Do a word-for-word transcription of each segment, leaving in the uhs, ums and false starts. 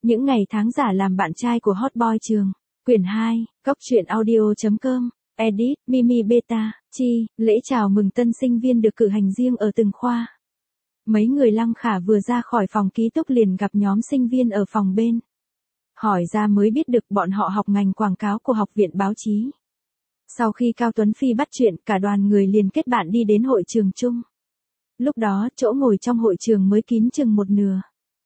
Những ngày tháng giả làm bạn trai của hot boy trường. Quyển hai, góc truyện audio.com, edit, Mimi Beta, Chi, lễ chào mừng tân sinh viên được cử hành riêng ở từng khoa. Mấy người Lăng Khả vừa ra khỏi phòng ký túc liền gặp nhóm sinh viên ở phòng bên. Hỏi ra mới biết được bọn họ học ngành quảng cáo của Học viện Báo chí. Sau khi Cao Tuấn Phi bắt chuyện, cả đoàn người liền kết bạn đi đến hội trường chung. Lúc đó, chỗ ngồi trong hội trường mới kín chừng một nửa.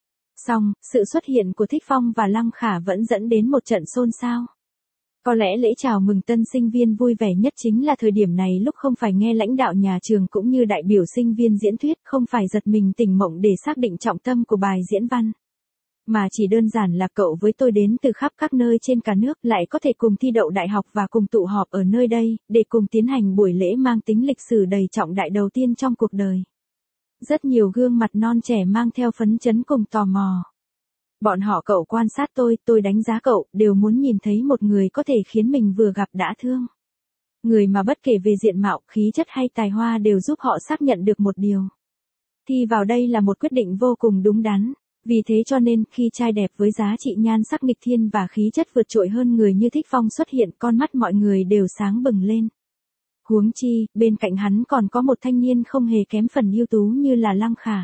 Xong, sự xuất hiện của Thích Phong và Lăng Khả vẫn dẫn đến một trận xôn xao. Có lẽ lễ chào mừng tân sinh viên vui vẻ nhất chính là thời điểm này, lúc không phải nghe lãnh đạo nhà trường cũng như đại biểu sinh viên diễn thuyết, không phải giật mình tỉnh mộng để xác định trọng tâm của bài diễn văn. Mà chỉ đơn giản là cậu với tôi đến từ khắp các nơi trên cả nước lại có thể cùng thi đậu đại học và cùng tụ họp ở nơi đây, để cùng tiến hành buổi lễ mang tính lịch sử đầy trọng đại đầu tiên trong cuộc đời. Rất nhiều gương mặt non trẻ mang theo phấn chấn cùng tò mò. Bọn họ cậu quan sát tôi, tôi đánh giá cậu, đều muốn nhìn thấy một người có thể khiến mình vừa gặp đã thương. Người mà bất kể về diện mạo, khí chất hay tài hoa đều giúp họ xác nhận được một điều. Thi vào đây là một quyết định vô cùng đúng đắn. Vì thế cho nên khi trai đẹp với giá trị nhan sắc nghịch thiên và khí chất vượt trội hơn người như Thích Phong xuất hiện, con mắt mọi người đều sáng bừng lên. Huống chi, bên cạnh hắn còn có một thanh niên không hề kém phần ưu tú như là Lăng Khả.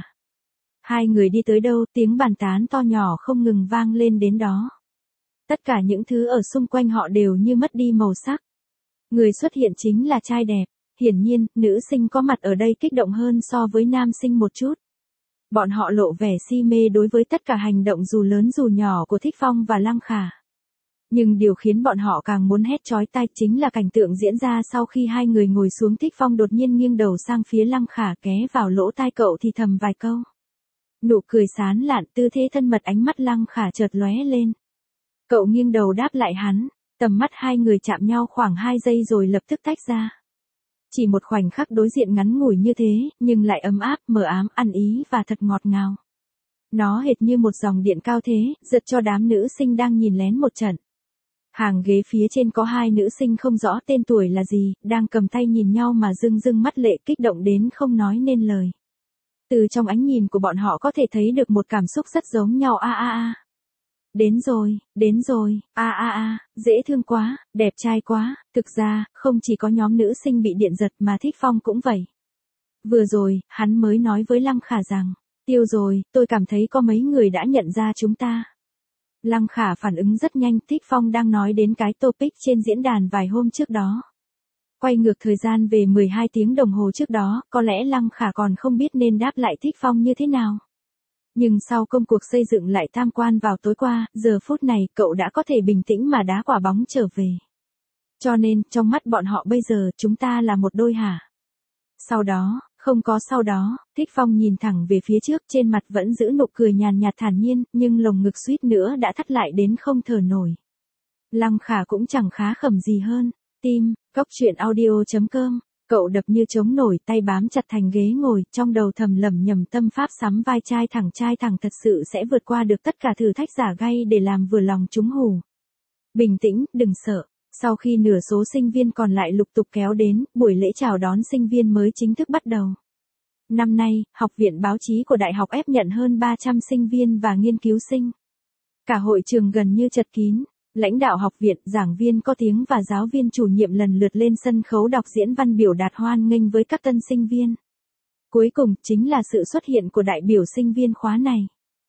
Hai người đi tới đâu, tiếng bàn tán to nhỏ không ngừng vang lên đến đó. Tất cả những thứ ở xung quanh họ đều như mất đi màu sắc. Người xuất hiện chính là trai đẹp. Hiển nhiên, nữ sinh có mặt ở đây kích động hơn so với nam sinh một chút. Bọn họ lộ vẻ si mê đối với tất cả hành động dù lớn dù nhỏ của Thích Phong và Lăng Khả. Nhưng điều khiến bọn họ càng muốn hét chói tai chính là cảnh tượng diễn ra sau khi hai người ngồi xuống. Thích Phong đột nhiên nghiêng đầu sang phía Lăng Khả, ghé vào lỗ tai cậu thì thầm vài câu. Nụ cười sán lạn, tư thế thân mật, ánh mắt Lăng Khả chợt lóe lên. Cậu nghiêng đầu đáp lại hắn, tầm mắt hai người chạm nhau khoảng hai giây rồi lập tức tách ra. Chỉ một khoảnh khắc đối diện ngắn ngủi như thế, nhưng lại ấm áp, mờ ám, ăn ý và thật ngọt ngào. Nó hệt như một dòng điện cao thế, giật cho đám nữ sinh đang nhìn lén một trận. Hàng ghế phía trên có hai nữ sinh không rõ tên tuổi là gì, đang cầm tay nhìn nhau mà rưng rưng mắt lệ, kích động đến không nói nên lời. Từ trong ánh nhìn của bọn họ có thể thấy được một cảm xúc rất giống nhau. A a a. Đến rồi, đến rồi, a a a, dễ thương quá, đẹp trai quá. Thực ra, không chỉ có nhóm nữ sinh bị điện giật mà Thích Phong cũng vậy. Vừa rồi, hắn mới nói với Lăng Khả rằng, tiêu rồi, tôi cảm thấy có mấy người đã nhận ra chúng ta. Lăng Khả phản ứng rất nhanh, Thích Phong đang nói đến cái topic trên diễn đàn vài hôm trước đó. Quay ngược thời gian về mười hai tiếng đồng hồ trước đó, có lẽ Lăng Khả còn không biết nên đáp lại Thích Phong như thế nào. Nhưng sau công cuộc xây dựng lại tam quan vào tối qua, giờ phút này cậu đã có thể bình tĩnh mà đá quả bóng trở về. Cho nên, trong mắt bọn họ bây giờ, chúng ta là một đôi hả? Sau đó, không có sau đó, Thích Phong nhìn thẳng về phía trước, trên mặt vẫn giữ nụ cười nhàn nhạt thản nhiên, nhưng lồng ngực suýt nữa đã thắt lại đến không thở nổi. Lăng Khả cũng chẳng khá khẩm gì hơn. Tim, góc truyện audio.com. Cậu đập như trống nổi, tay bám chặt thành ghế ngồi, trong đầu thầm lẩm nhẩm tâm pháp sắm vai trai thẳng, trai thẳng thật sự sẽ vượt qua được tất cả thử thách giả gay để làm vừa lòng chúng hù. Bình tĩnh, đừng sợ. Sau khi nửa số sinh viên còn lại lục tục kéo đến, buổi lễ chào đón sinh viên mới chính thức bắt đầu. Năm nay, Học viện Báo chí của Đại học ép nhận hơn ba trăm sinh viên và nghiên cứu sinh. Cả hội trường gần như chật kín. Lãnh đạo học viện, giảng viên có tiếng và giáo viên chủ nhiệm lần lượt lên sân khấu đọc diễn văn biểu đạt hoan nghênh với các tân sinh viên. Cuối cùng, chính là sự xuất hiện của đại biểu sinh viên khóa này.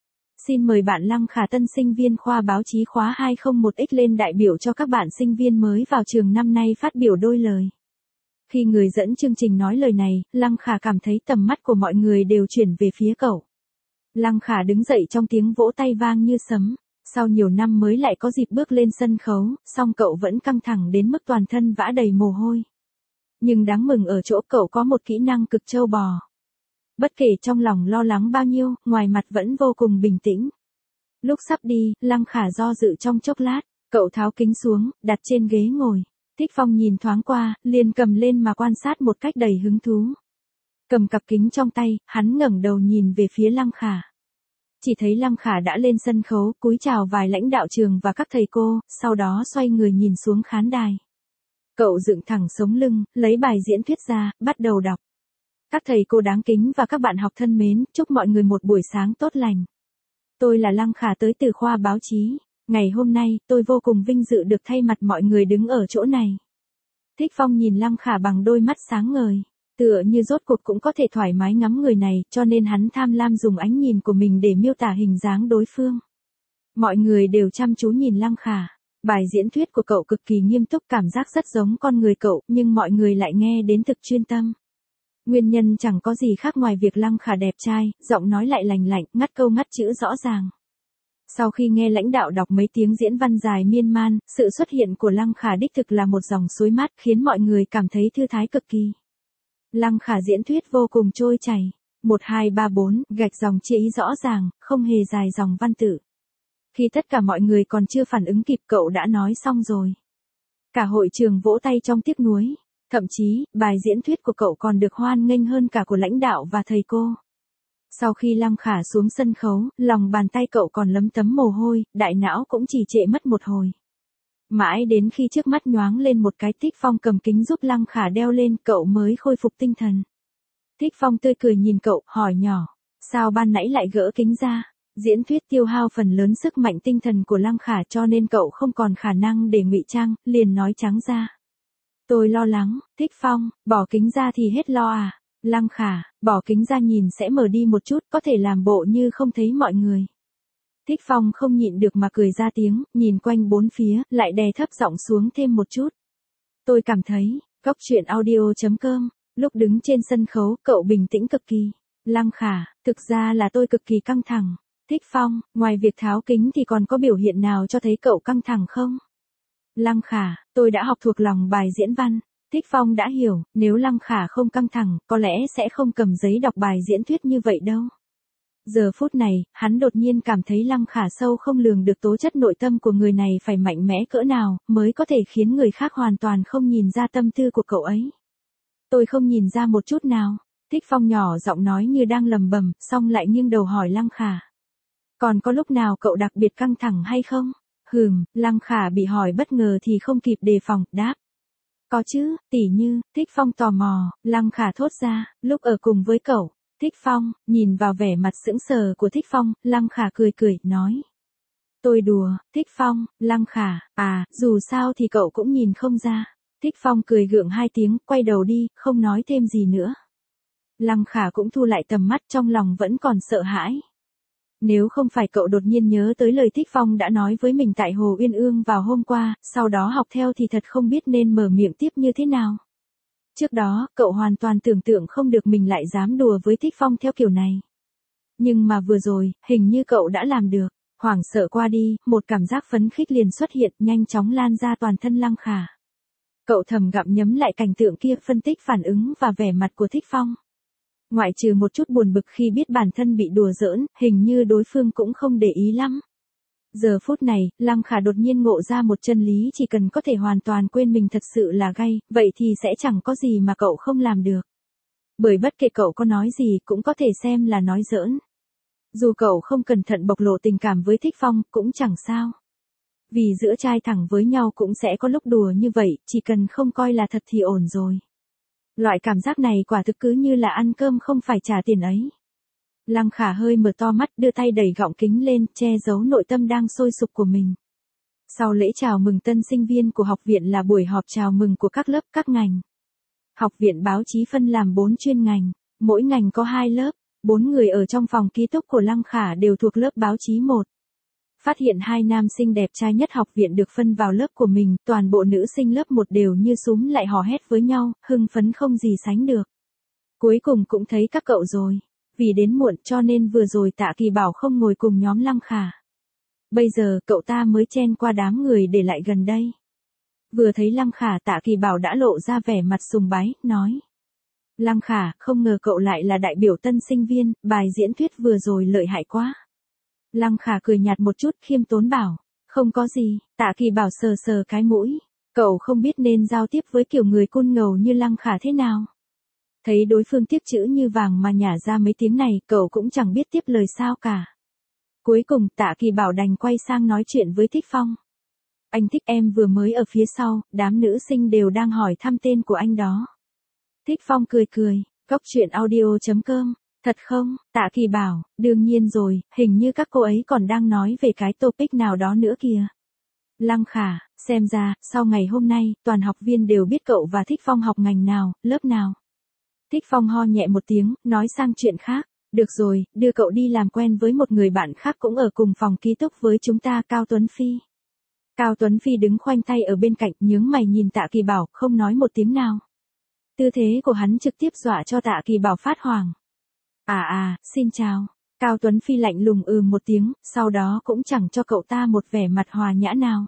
Xin mời bạn Lăng Khả, tân sinh viên khoa báo chí khóa hai không một x lên đại biểu cho các bạn sinh viên mới vào trường năm nay phát biểu đôi lời. Khi người dẫn chương trình nói lời này, Lăng Khả cảm thấy tầm mắt của mọi người đều chuyển về phía cậu. Lăng Khả đứng dậy trong tiếng vỗ tay vang như sấm. Sau nhiều năm mới lại có dịp bước lên sân khấu, song cậu vẫn căng thẳng đến mức toàn thân vã đầy mồ hôi. Nhưng đáng mừng ở chỗ cậu có một kỹ năng cực trâu bò. Bất kể trong lòng lo lắng bao nhiêu, ngoài mặt vẫn vô cùng bình tĩnh. Lúc sắp đi, Lăng Khả do dự trong chốc lát, cậu tháo kính xuống, đặt trên ghế ngồi. Thích Phong nhìn thoáng qua, liền cầm lên mà quan sát một cách đầy hứng thú. Cầm cặp kính trong tay, hắn ngẩng đầu nhìn về phía Lăng Khả. Chỉ thấy Lăng Khả đã lên sân khấu, cúi chào vài lãnh đạo trường và các thầy cô, sau đó xoay người nhìn xuống khán đài. Cậu dựng thẳng sống lưng, lấy bài diễn thuyết ra, bắt đầu đọc. Các thầy cô đáng kính và các bạn học thân mến, chúc mọi người một buổi sáng tốt lành. Tôi là Lăng Khả tới từ khoa báo chí. Ngày hôm nay, tôi vô cùng vinh dự được thay mặt mọi người đứng ở chỗ này. Thích Phong nhìn Lăng Khả bằng đôi mắt sáng ngời. Tựa như rốt cuộc cũng có thể thoải mái ngắm người này, cho nên hắn tham lam dùng ánh nhìn của mình để miêu tả hình dáng đối phương. Mọi người đều chăm chú nhìn Lăng Khả. Bài diễn thuyết của cậu cực kỳ nghiêm túc, cảm giác rất giống con người cậu, nhưng mọi người lại nghe đến thực chuyên tâm. Nguyên nhân chẳng có gì khác ngoài việc Lăng Khả đẹp trai, giọng nói lại lành lạnh, ngắt câu ngắt chữ rõ ràng. Sau khi nghe lãnh đạo đọc mấy tiếng diễn văn dài miên man, sự xuất hiện của Lăng Khả đích thực là một dòng suối mát khiến mọi người cảm thấy thư thái cực kỳ. Lăng Khả diễn thuyết vô cùng trôi chảy. một hai ba bốn, gạch dòng chia ý rõ ràng, không hề dài dòng văn tự. Khi tất cả mọi người còn chưa phản ứng kịp cậu đã nói xong rồi. Cả hội trường vỗ tay trong tiếc nuối. Thậm chí, bài diễn thuyết của cậu còn được hoan nghênh hơn cả của lãnh đạo và thầy cô. Sau khi Lăng Khả xuống sân khấu, lòng bàn tay cậu còn lấm tấm mồ hôi, đại não cũng chỉ trệ mất một hồi. Mãi đến khi trước mắt nhoáng lên một cái, Thích Phong cầm kính giúp Lăng Khả đeo lên, cậu mới khôi phục tinh thần. Thích Phong tươi cười nhìn cậu, hỏi nhỏ, sao ban nãy lại gỡ kính ra? Diễn thuyết tiêu hao phần lớn sức mạnh tinh thần của Lăng Khả cho nên cậu không còn khả năng để ngụy trang, liền nói trắng ra. Tôi lo lắng. Thích Phong, bỏ kính ra thì hết lo à? Lăng Khả, bỏ kính ra nhìn sẽ mờ đi một chút, có thể làm bộ như không thấy mọi người. Thích Phong không nhịn được mà cười ra tiếng, nhìn quanh bốn phía, lại đè thấp giọng xuống thêm một chút. Tôi cảm thấy, Cóc truyện audio chấm com, lúc đứng trên sân khấu, cậu bình tĩnh cực kỳ. Lăng Khả, thực ra là tôi cực kỳ căng thẳng. Thích Phong, ngoài việc tháo kính thì còn có biểu hiện nào cho thấy cậu căng thẳng không? Lăng Khả, tôi đã học thuộc lòng bài diễn văn. Thích Phong đã hiểu, nếu Lăng Khả không căng thẳng, có lẽ sẽ không cầm giấy đọc bài diễn thuyết như vậy đâu. Giờ phút này, hắn đột nhiên cảm thấy Lăng Khả sâu không lường được tố chất nội tâm của người này phải mạnh mẽ cỡ nào, mới có thể khiến người khác hoàn toàn không nhìn ra tâm tư của cậu ấy. Tôi không nhìn ra một chút nào. Thích Phong nhỏ giọng nói như đang lầm bầm, xong lại nghiêng đầu hỏi Lăng Khả. Còn có lúc nào cậu đặc biệt căng thẳng hay không? Hừm, Lăng Khả bị hỏi bất ngờ thì không kịp đề phòng, đáp. Có chứ, tỉ như, Thích Phong tò mò, Lăng Khả thốt ra, lúc ở cùng với cậu. Thích Phong, nhìn vào vẻ mặt sững sờ của Thích Phong, Lăng Khả cười cười, nói. Tôi đùa. Thích Phong, Lăng Khả, à, dù sao thì cậu cũng nhìn không ra. Thích Phong cười gượng hai tiếng, quay đầu đi, không nói thêm gì nữa. Lăng Khả cũng thu lại tầm mắt, trong lòng vẫn còn sợ hãi. Nếu không phải cậu đột nhiên nhớ tới lời Thích Phong đã nói với mình tại Hồ Uyên Ương vào hôm qua, sau đó học theo thì thật không biết nên mở miệng tiếp như thế nào. Trước đó, cậu hoàn toàn tưởng tượng không được mình lại dám đùa với Thích Phong theo kiểu này. Nhưng mà vừa rồi, hình như cậu đã làm được. Hoảng sợ qua đi, một cảm giác phấn khích liền xuất hiện, nhanh chóng lan ra toàn thân Lăng Khả. Cậu thầm gặm nhấm lại cảnh tượng kia, phân tích phản ứng và vẻ mặt của Thích Phong. Ngoại trừ một chút buồn bực khi biết bản thân bị đùa giỡn, hình như đối phương cũng không để ý lắm. Giờ phút này, Lăng Khả đột nhiên ngộ ra một chân lý, chỉ cần có thể hoàn toàn quên mình thật sự là gay, vậy thì sẽ chẳng có gì mà cậu không làm được. Bởi bất kể cậu có nói gì cũng có thể xem là nói giỡn. Dù cậu không cẩn thận bộc lộ tình cảm với Thích Phong, cũng chẳng sao. Vì giữa trai thẳng với nhau cũng sẽ có lúc đùa như vậy, chỉ cần không coi là thật thì ổn rồi. Loại cảm giác này quả thực cứ như là ăn cơm không phải trả tiền ấy. Lăng Khả hơi mở to mắt, đưa tay đẩy gọng kính lên, che giấu nội tâm đang sôi sục của mình. Sau lễ chào mừng tân sinh viên của học viện là buổi họp chào mừng của các lớp, các ngành. Học viện báo chí phân làm bốn chuyên ngành, mỗi ngành có hai lớp, bốn người ở trong phòng ký túc của Lăng Khả đều thuộc lớp báo chí một. Phát hiện hai nam sinh đẹp trai nhất học viện được phân vào lớp của mình, toàn bộ nữ sinh lớp một đều như súm lại hò hét với nhau, hưng phấn không gì sánh được. Cuối cùng cũng thấy các cậu rồi. Vì đến muộn cho nên vừa rồi Tạ Kỳ Bảo không ngồi cùng nhóm Lăng Khả. Bây giờ cậu ta mới chen qua đám người để lại gần đây. Vừa thấy Lăng Khả, Tạ Kỳ Bảo đã lộ ra vẻ mặt sùng bái, nói. Lăng Khả, không ngờ cậu lại là đại biểu tân sinh viên, bài diễn thuyết vừa rồi lợi hại quá. Lăng Khả cười nhạt một chút, khiêm tốn bảo. Không có gì. Tạ Kỳ Bảo sờ sờ cái mũi. Cậu không biết nên giao tiếp với kiểu người côn ngầu như Lăng Khả thế nào. Thấy đối phương tiếc chữ như vàng mà nhả ra mấy tiếng này, cậu cũng chẳng biết tiếp lời sao cả. Cuối cùng, Tạ Kỳ Bảo đành quay sang nói chuyện với Thích Phong. Anh Thích, em vừa mới ở phía sau, đám nữ sinh đều đang hỏi thăm tên của anh đó. Thích Phong cười cười, Cóc truyện audio chấm com. Thật không? Tạ Kỳ bảo, đương nhiên rồi, hình như các cô ấy còn đang nói về cái topic nào đó nữa kìa. Lăng Khả, xem ra, sau ngày hôm nay, toàn học viên đều biết cậu và Thích Phong học ngành nào, lớp nào. Thích Phong ho nhẹ một tiếng, nói sang chuyện khác. Được rồi, đưa cậu đi làm quen với một người bạn khác cũng ở cùng phòng ký túc với chúng ta, Cao Tuấn Phi. Cao Tuấn Phi đứng khoanh tay ở bên cạnh, nhướng mày nhìn Tạ Kỳ Bảo, không nói một tiếng nào. Tư thế của hắn trực tiếp dọa cho Tạ Kỳ Bảo phát hoảng. À à, xin chào. Cao Tuấn Phi lạnh lùng ừ một tiếng, sau đó cũng chẳng cho cậu ta một vẻ mặt hòa nhã nào.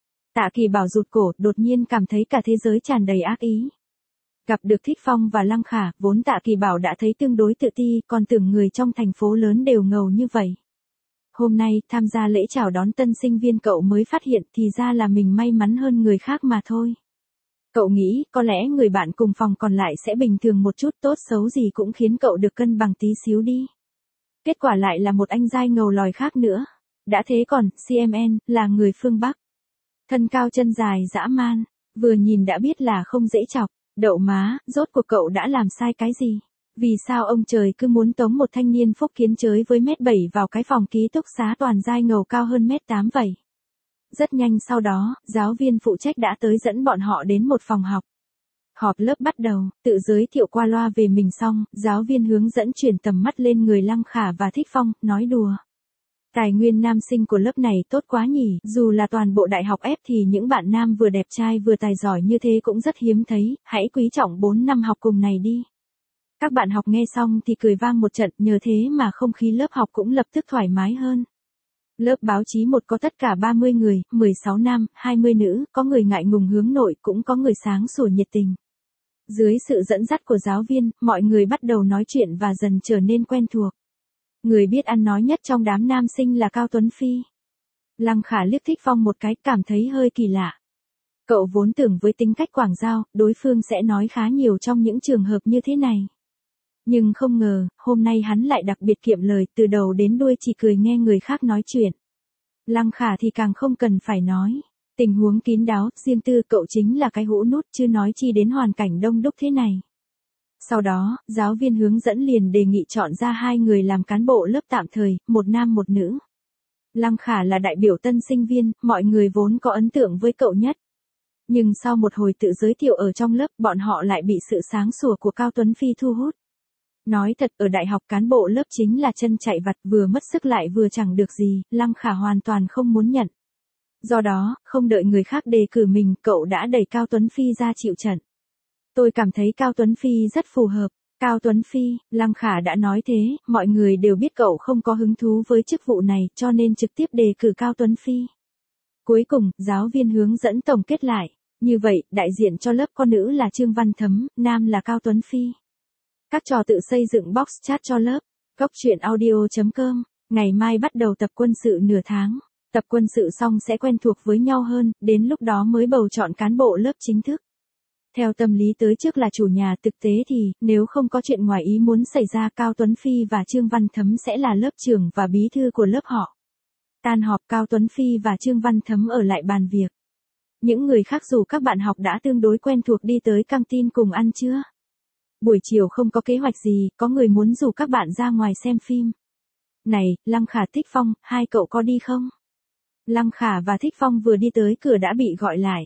Tạ Kỳ Bảo rụt cổ, đột nhiên cảm thấy cả thế giới tràn đầy ác ý. Gặp được Thích Phong và Lăng Khả, vốn Tạ Kỳ Bảo đã thấy tương đối tự ti, còn tưởng người trong thành phố lớn đều ngầu như vậy. Hôm nay, tham gia lễ chào đón tân sinh viên cậu mới phát hiện thì ra là mình may mắn hơn người khác mà thôi. Cậu nghĩ, có lẽ người bạn cùng phòng còn lại sẽ bình thường một chút, tốt xấu gì cũng khiến cậu được cân bằng tí xíu đi. Kết quả lại là một anh giai ngầu lòi khác nữa. Đã thế còn, xê em en, là người phương Bắc. Thân cao chân dài dã man, vừa nhìn đã biết là không dễ chọc. Đậu má, rốt cuộc cậu đã làm sai cái gì? Vì sao ông trời cứ muốn tống một thanh niên phúc kiến chới với mét bảy vào cái phòng ký túc xá toàn giai ngầu cao hơn mét tám vậy? Rất nhanh sau đó, giáo viên phụ trách đã tới dẫn bọn họ đến một phòng học. Họp lớp bắt đầu, tự giới thiệu qua loa về mình xong, giáo viên hướng dẫn chuyển tầm mắt lên người Lăng Khả và Thích Phong, nói đùa. Tài nguyên nam sinh của lớp này tốt quá nhỉ, dù là toàn bộ đại học ép thì những bạn nam vừa đẹp trai vừa tài giỏi như thế cũng rất hiếm thấy, hãy quý trọng bốn năm học cùng này đi. Các bạn học nghe xong thì cười vang một trận, nhờ thế mà không khí lớp học cũng lập tức thoải mái hơn. Lớp báo chí một có tất cả ba mươi người, mười sáu nam, hai mươi nữ, có người ngại ngùng hướng nội, cũng có người sáng sủa nhiệt tình. Dưới sự dẫn dắt của giáo viên, mọi người bắt đầu nói chuyện và dần trở nên quen thuộc. Người biết ăn nói nhất trong đám nam sinh là Cao Tuấn Phi. Lăng Khả liếc Thích Phong một cái, cảm thấy hơi kỳ lạ. Cậu vốn tưởng với tính cách quảng giao, đối phương sẽ nói khá nhiều trong những trường hợp như thế này. Nhưng không ngờ, hôm nay hắn lại đặc biệt kiệm lời, từ đầu đến đuôi chỉ cười nghe người khác nói chuyện. Lăng Khả thì càng không cần phải nói. Tình huống kín đáo, riêng tư, cậu chính là cái hũ nút, chứ nói chi đến hoàn cảnh đông đúc thế này. Sau đó, giáo viên hướng dẫn liền đề nghị chọn ra hai người làm cán bộ lớp tạm thời, một nam một nữ. Lăng Khả là đại biểu tân sinh viên, mọi người vốn có ấn tượng với cậu nhất. Nhưng sau một hồi tự giới thiệu ở trong lớp, bọn họ lại bị sự sáng sủa của Cao Tuấn Phi thu hút. Nói thật, ở đại học cán bộ lớp chính là chân chạy vặt, vừa mất sức lại vừa chẳng được gì, Lăng Khả hoàn toàn không muốn nhận. Do đó, không đợi người khác đề cử mình, cậu đã đẩy Cao Tuấn Phi ra chịu trận. Tôi cảm thấy Cao Tuấn Phi rất phù hợp. Cao Tuấn Phi, Lăng Khả đã nói thế, mọi người đều biết cậu không có hứng thú với chức vụ này, cho nên trực tiếp đề cử Cao Tuấn Phi. Cuối cùng, giáo viên hướng dẫn tổng kết lại. Như vậy, đại diện cho lớp con nữ là Trương Văn Thấm, nam là Cao Tuấn Phi. Các trò tự xây dựng box chat cho lớp. Góc truyện audio chấm com. Ngày mai bắt đầu tập quân sự nửa tháng. Tập quân sự xong sẽ quen thuộc với nhau hơn, đến lúc đó mới bầu chọn cán bộ lớp chính thức. Theo tâm lý tới trước là chủ nhà, thực tế thì, nếu không có chuyện ngoài ý muốn xảy ra, Cao Tuấn Phi và Trương Văn Thấm sẽ là lớp trưởng và bí thư của lớp họ. Tan họp, Cao Tuấn Phi và Trương Văn Thấm ở lại bàn việc. Những người khác dù các bạn học đã tương đối quen thuộc đi tới căng tin cùng ăn trưa. Buổi chiều không có kế hoạch gì, có người muốn rủ các bạn ra ngoài xem phim. Này, Lăng Khả, Thích Phong, hai cậu có đi không? Lăng Khả và Thích Phong vừa đi tới cửa đã bị gọi lại.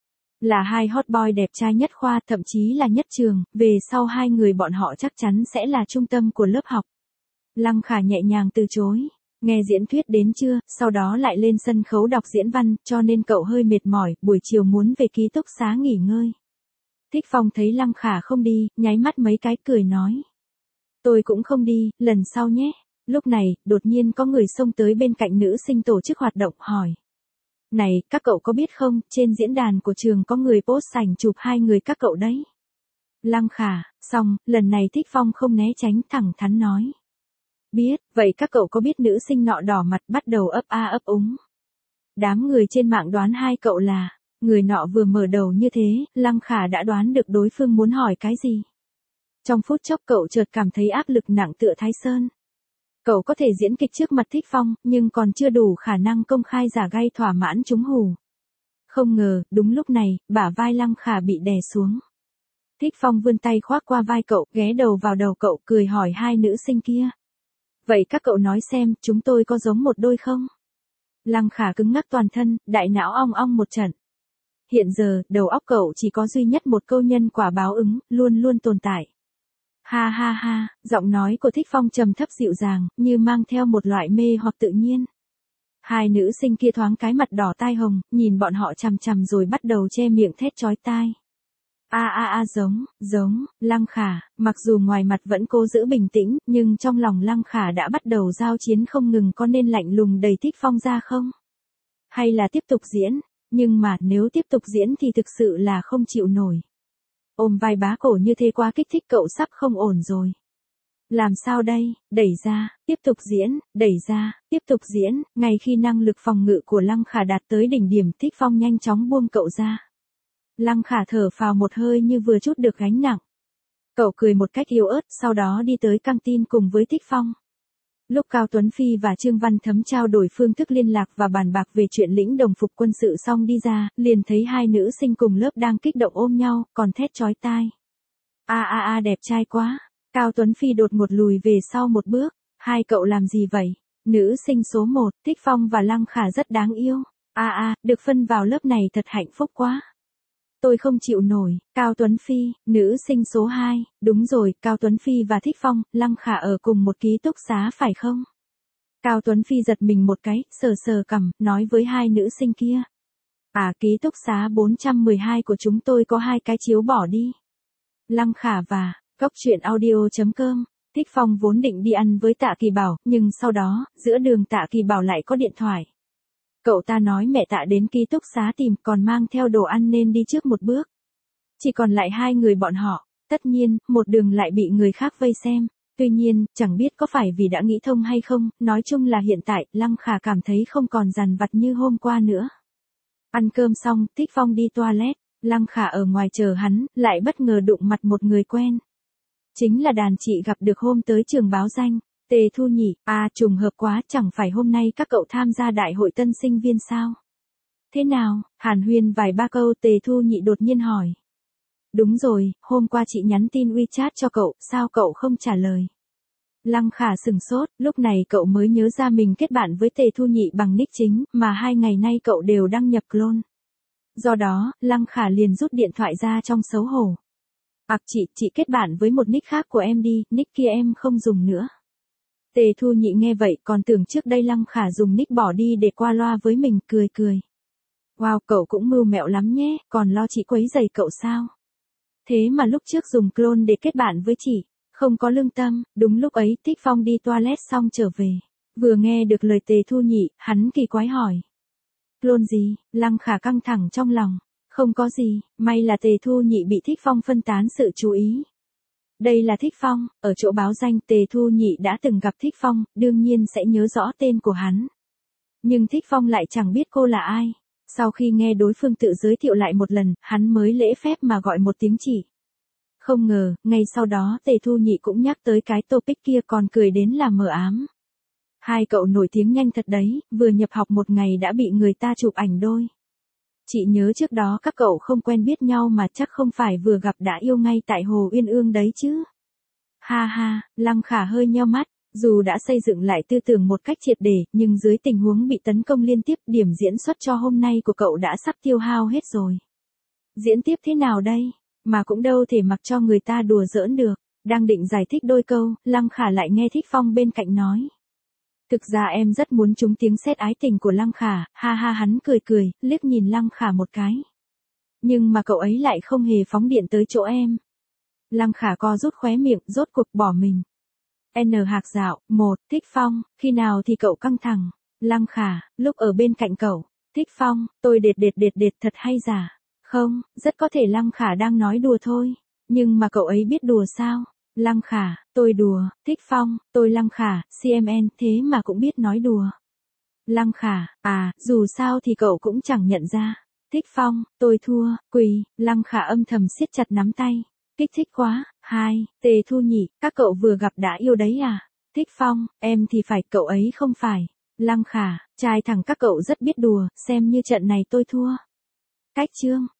Là hai hot boy đẹp trai nhất khoa, thậm chí là nhất trường, về sau hai người bọn họ chắc chắn sẽ là trung tâm của lớp học. Lăng Khả nhẹ nhàng từ chối. Nghe diễn thuyết đến trưa, sau đó lại lên sân khấu đọc diễn văn, cho nên cậu hơi mệt mỏi, buổi chiều muốn về ký túc xá nghỉ ngơi. Thích Phong thấy Lăng Khả không đi, nháy mắt mấy cái cười nói. Tôi cũng không đi, lần sau nhé. Lúc này, đột nhiên có người xông tới bên cạnh nữ sinh tổ chức hoạt động, hỏi. Này, các cậu có biết không, trên diễn đàn của trường có người post ảnh chụp hai người các cậu đấy. Lăng Khả, xong, lần này Thích Phong không né tránh, thẳng thắn nói. Biết, vậy các cậu có biết nữ sinh nọ đỏ mặt bắt đầu ấp a ấp úng. Đám người trên mạng đoán hai cậu là, người nọ vừa mở đầu như thế, Lăng Khả đã đoán được đối phương muốn hỏi cái gì. Trong phút chốc cậu chợt cảm thấy áp lực nặng tựa Thái Sơn. Cậu có thể diễn kịch trước mặt Thích Phong, nhưng còn chưa đủ khả năng công khai giả gây thỏa mãn chúng hù. Không ngờ, đúng lúc này, bả vai Lăng Khả bị đè xuống. Thích Phong vươn tay khoác qua vai cậu, ghé đầu vào đầu cậu, cười hỏi hai nữ sinh kia. Vậy các cậu nói xem, chúng tôi có giống một đôi không? Lăng Khả cứng ngắc toàn thân, đại não ong ong một trận. Hiện giờ, đầu óc cậu chỉ có duy nhất một câu nhân quả báo ứng, luôn luôn tồn tại. Ha ha ha, giọng nói của Thích Phong trầm thấp dịu dàng, như mang theo một loại mê hoặc tự nhiên. Hai nữ sinh kia thoáng cái mặt đỏ tai hồng, nhìn bọn họ chằm chằm rồi bắt đầu che miệng thét chói tai. A a a giống, giống, Lăng Khả, mặc dù ngoài mặt vẫn cố giữ bình tĩnh, nhưng trong lòng Lăng Khả đã bắt đầu giao chiến không ngừng, có nên lạnh lùng đẩy Thích Phong ra không? Hay là tiếp tục diễn? Nhưng mà nếu tiếp tục diễn thì thực sự là không chịu nổi. Ôm vai bá cổ như thế quá kích thích cậu sắp không ổn rồi. Làm sao đây, đẩy ra, tiếp tục diễn, đẩy ra, tiếp tục diễn, ngay khi năng lực phòng ngự của Lăng Khả đạt tới đỉnh điểm, Thích Phong nhanh chóng buông cậu ra. Lăng Khả thở phào một hơi như vừa trút được gánh nặng. Cậu cười một cách yếu ớt, sau đó đi tới căng tin cùng với Thích Phong. Lúc Cao Tuấn Phi và Trương Văn Thấm trao đổi phương thức liên lạc và bàn bạc về chuyện lĩnh đồng phục quân sự xong đi ra, liền thấy hai nữ sinh cùng lớp đang kích động ôm nhau, còn thét chói tai. A a a đẹp trai quá. Cao Tuấn Phi đột ngột lùi về sau một bước. Hai cậu làm gì vậy? Nữ sinh số một, Thích Phong và Lăng Khả rất đáng yêu. A a, được phân vào lớp này thật hạnh phúc quá. Tôi không chịu nổi. Cao Tuấn Phi, nữ sinh số hai, đúng rồi, Cao Tuấn Phi và Thích Phong, Lăng Khả ở cùng một ký túc xá phải không? Cao Tuấn Phi giật mình một cái, sờ sờ cằm, nói với hai nữ sinh kia. À, ký túc xá bốn trăm mười hai của chúng tôi có hai cái chiếu bỏ đi. Lăng Khả và Cốc truyện audio chấm com. Thích Phong vốn định đi ăn với Tạ Kỳ Bảo, nhưng sau đó, giữa đường Tạ Kỳ Bảo lại có điện thoại. Cậu ta nói mẹ Tạ đến ký túc xá tìm, còn mang theo đồ ăn nên đi trước một bước. Chỉ còn lại hai người bọn họ, tất nhiên, một đường lại bị người khác vây xem. Tuy nhiên, chẳng biết có phải vì đã nghĩ thông hay không, nói chung là hiện tại, Lăng Khả cảm thấy không còn dằn vặt như hôm qua nữa. Ăn cơm xong, Thích Phong đi toilet, Lăng Khả ở ngoài chờ hắn, lại bất ngờ đụng mặt một người quen. Chính là đàn chị gặp được hôm tới trường báo danh, Tề Thu Nhị. À, trùng hợp quá, chẳng phải hôm nay các cậu tham gia đại hội tân sinh viên sao? Thế nào? Hàn huyên vài ba câu, Tề Thu Nhị đột nhiên hỏi. Đúng rồi, hôm qua chị nhắn tin WeChat cho cậu, sao cậu không trả lời? Lăng Khả sừng sốt, lúc này cậu mới nhớ ra mình kết bạn với Tề Thu Nhị bằng nick chính, mà hai ngày nay cậu đều đăng nhập clone. Do đó, Lăng Khả liền rút điện thoại ra trong xấu hổ. Ặc chị, chị kết bạn với một nick khác của em đi, nick kia em không dùng nữa. Tề Thu Nhị nghe vậy còn tưởng trước đây Lăng Khả dùng nick bỏ đi để qua loa với mình, cười cười. Wow, cậu cũng mưu mẹo lắm nhé, còn lo chị quấy rầy cậu sao? Thế mà lúc trước dùng clone để kết bạn với chị, không có lương tâm. Đúng lúc ấy, Thích Phong đi toilet xong trở về. Vừa nghe được lời Tề Thu Nhị, hắn kỳ quái hỏi. Clone gì? Lăng Khả căng thẳng trong lòng. Không có gì, may là Tề Thu Nhị bị Thích Phong phân tán sự chú ý. Đây là Thích Phong, ở chỗ báo danh Tề Thu Nhị đã từng gặp Thích Phong, đương nhiên sẽ nhớ rõ tên của hắn. Nhưng Thích Phong lại chẳng biết cô là ai. Sau khi nghe đối phương tự giới thiệu lại một lần, hắn mới lễ phép mà gọi một tiếng chị. Không ngờ, ngay sau đó Tề Thu Nhị cũng nhắc tới cái topic kia, còn cười đến là mờ ám. Hai cậu nổi tiếng nhanh thật đấy, vừa nhập học một ngày đã bị người ta chụp ảnh đôi. Chị nhớ trước đó các cậu không quen biết nhau mà chắc không phải vừa gặp đã yêu ngay tại Hồ Uyên Ương đấy chứ. Ha ha, Lăng Khả hơi nheo mắt, dù đã xây dựng lại tư tưởng một cách triệt để, nhưng dưới tình huống bị tấn công liên tiếp, điểm diễn xuất cho hôm nay của cậu đã sắp tiêu hao hết rồi. Diễn tiếp thế nào đây? Mà cũng đâu thể mặc cho người ta đùa giỡn được. Đang định giải thích đôi câu, Lăng Khả lại nghe Thích Phong bên cạnh nói. Thực ra em rất muốn trúng tiếng sét ái tình của Lăng Khả, ha ha, hắn cười cười, liếc nhìn Lăng Khả một cái. Nhưng mà cậu ấy lại không hề phóng điện tới chỗ em. Lăng Khả co rút khóe miệng, rốt cuộc bỏ mình. N Hạc Dạo, một, Thích Phong, khi nào thì cậu căng thẳng? Lăng Khả, lúc ở bên cạnh cậu. Thích Phong, tôi đệt đệt đệt đệt thật hay giả? Không, rất có thể Lăng Khả đang nói đùa thôi. Nhưng mà cậu ấy biết đùa sao? Lăng Khả, tôi đùa. Thích Phong, tôi Lăng Khả, xê em en, thế mà cũng biết nói đùa. Lăng Khả, à, dù sao thì cậu cũng chẳng nhận ra. Thích Phong, tôi thua, quỳ. Lăng Khả âm thầm siết chặt nắm tay. Kích thích quá. Hai, Tề Thu Nhị, các cậu vừa gặp đã yêu đấy à? Thích Phong, em thì phải, cậu ấy không phải. Lăng Khả, trai thẳng các cậu rất biết đùa, xem như trận này tôi thua. Cách chương.